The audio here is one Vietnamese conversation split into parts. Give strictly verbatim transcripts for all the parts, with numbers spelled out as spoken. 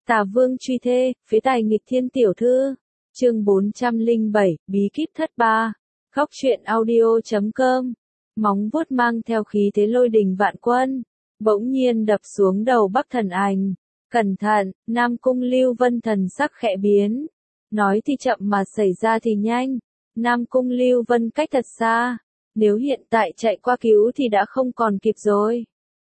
Tà Vương truy thê, phế tài nghịch thiên tiểu thư. Chương bốn trăm lẻ bảy, bí kíp thất ba. Góc truyện audio chấm com. Móng vuốt mang theo khí thế lôi đình vạn quân, bỗng nhiên đập xuống đầu Bắc Thần Ảnh. Cẩn thận, Nam Cung Lưu Vân thần sắc khẽ biến. Nói thì chậm mà xảy ra thì nhanh. Nam Cung Lưu Vân cách thật xa. Nếu hiện tại chạy qua cứu thì đã không còn kịp rồi.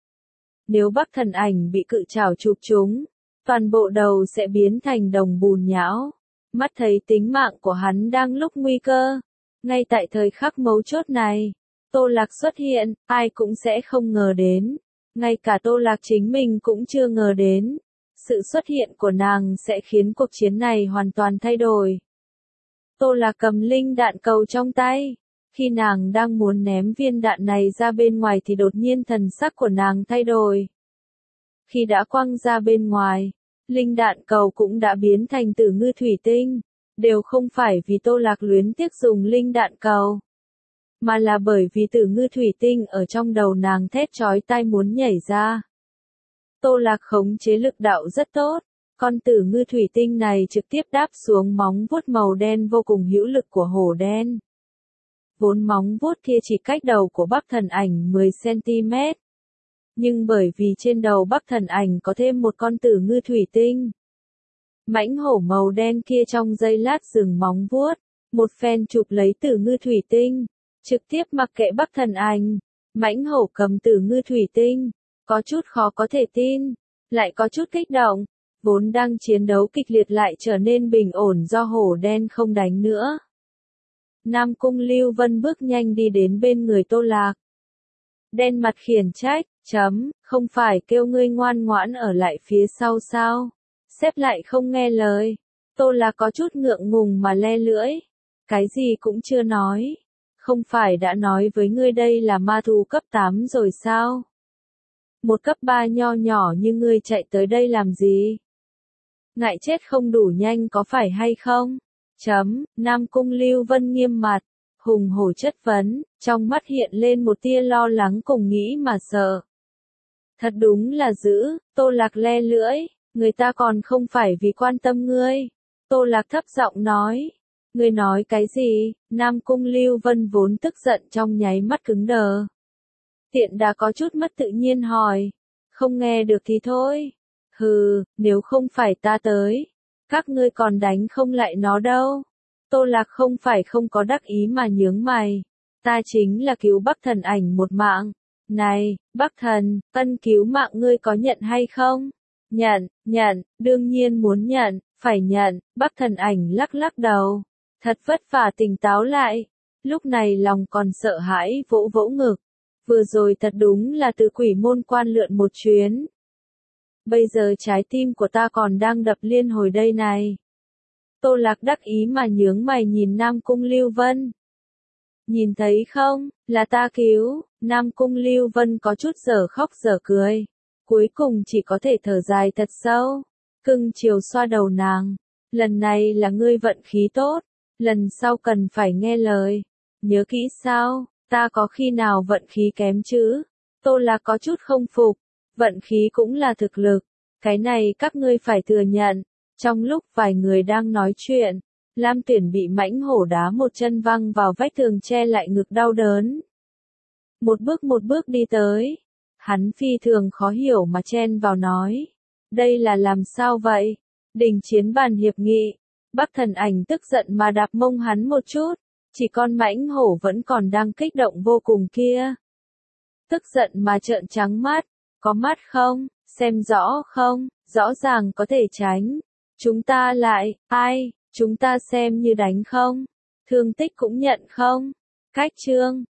Nếu Bắc Thần Ảnh bị cự trảo chụp trúng, toàn bộ đầu sẽ biến thành đồng bùn nhão. Mắt thấy tính mạng của hắn đang lúc nguy cơ. Ngay tại thời khắc mấu chốt này, Tô Lạc xuất hiện, ai cũng sẽ không ngờ đến. Ngay cả Tô Lạc chính mình cũng chưa ngờ đến. Sự xuất hiện của nàng sẽ khiến cuộc chiến này hoàn toàn thay đổi. Tô Lạc cầm linh đạn cầu trong tay. Khi nàng đang muốn ném viên đạn này ra bên ngoài thì đột nhiên thần sắc của nàng thay đổi. Khi đã quăng ra bên ngoài, linh đạn cầu cũng đã biến thành tử ngư thủy tinh. Đều không phải vì Tô Lạc luyến tiếc dùng linh đạn cầu, mà là bởi vì tử ngư thủy tinh ở trong đầu nàng thét chói tai muốn nhảy ra. Tô Lạc khống chế lực đạo rất tốt, con tử ngư thủy tinh này trực tiếp đáp xuống móng vuốt màu đen vô cùng hữu lực của hổ đen. Vốn móng vuốt kia chỉ cách đầu của Bắc Thần Ảnh mười xăng-ti-mét. Nhưng bởi vì trên đầu Bắc Thần Ảnh có thêm một con tử ngư thủy tinh, mãnh hổ màu đen kia trong giây lát dừng móng vuốt, một phen chụp lấy tử ngư thủy tinh, trực tiếp mặc kệ Bắc Thần Ảnh. Mãnh hổ cầm tử ngư thủy tinh, có chút khó có thể tin, lại có chút kích động, vốn đang chiến đấu kịch liệt lại trở nên bình ổn do hổ đen không đánh nữa. Nam Cung Lưu Vân bước nhanh đi đến bên người Tô Lạc. Đen mặt khiển trách, chấm, không phải kêu ngươi ngoan ngoãn ở lại phía sau sao? Xếp lại không nghe lời. Tô Lạc có chút ngượng ngùng mà le lưỡi. Cái gì cũng chưa nói. Không phải đã nói với ngươi đây là ma thú cấp tám rồi sao? Một cấp ba nho nhỏ như ngươi chạy tới đây làm gì? Ngại chết không đủ nhanh có phải hay không? Chấm, Nam Cung Lưu Vân nghiêm mặt, hùng hổ chất vấn, trong mắt hiện lên một tia lo lắng cùng nghĩ mà sợ. Thật đúng là dữ, Tô Lạc le lưỡi, người ta còn không phải vì quan tâm ngươi. Tô Lạc thấp giọng nói, ngươi nói cái gì? Nam Cung Lưu Vân vốn tức giận trong nháy mắt cứng đờ. Tiện đã có chút mất tự nhiên hỏi, không nghe được thì thôi. Hừ, nếu không phải ta tới, các ngươi còn đánh không lại nó đâu. Tô Lạc không phải không có đắc ý mà nhướng mày. Ta chính là cứu Bắc Thần Ảnh một mạng. Này, Bắc Thần, ân cứu mạng ngươi có nhận hay không? Nhận, nhận, đương nhiên muốn nhận, phải nhận. Bắc Thần Ảnh lắc lắc đầu. Thật vất vả tỉnh táo lại. Lúc này lòng còn sợ hãi vỗ vỗ ngực. Vừa rồi thật đúng là từ quỷ môn quan lượn một chuyến. Bây giờ trái tim của ta còn đang đập liên hồi đây này. Tô Lạc đắc ý mà nhướng mày nhìn Nam Cung Lưu Vân. Nhìn thấy không, là ta cứu. Nam Cung Lưu Vân có chút dở khóc dở cười. Cuối cùng chỉ có thể thở dài thật sâu. Cưng chiều xoa đầu nàng. Lần này là ngươi vận khí tốt. Lần sau cần phải nghe lời. Nhớ kỹ sao, ta có khi nào vận khí kém chứ? Tô Lạc có chút không phục. Vận khí cũng là thực lực. Cái này các ngươi phải thừa nhận. Trong lúc vài người đang nói chuyện, Lam Tuyển bị mãnh hổ đá một chân văng vào vách tường che lại ngực đau đớn. Một bước một bước đi tới. Hắn phi thường khó hiểu mà chen vào nói. Đây là làm sao vậy? Đình chiến bàn hiệp nghị. Bắc Thần Ảnh tức giận mà đạp mông hắn một chút. Chỉ con mãnh hổ vẫn còn đang kích động vô cùng kia. Tức giận mà trợn trắng mắt. Có mắt không? Xem rõ không? Rõ ràng có thể tránh. Chúng ta lại, ai? Chúng ta xem như đánh không? Thương tích cũng nhận không? Cách chương.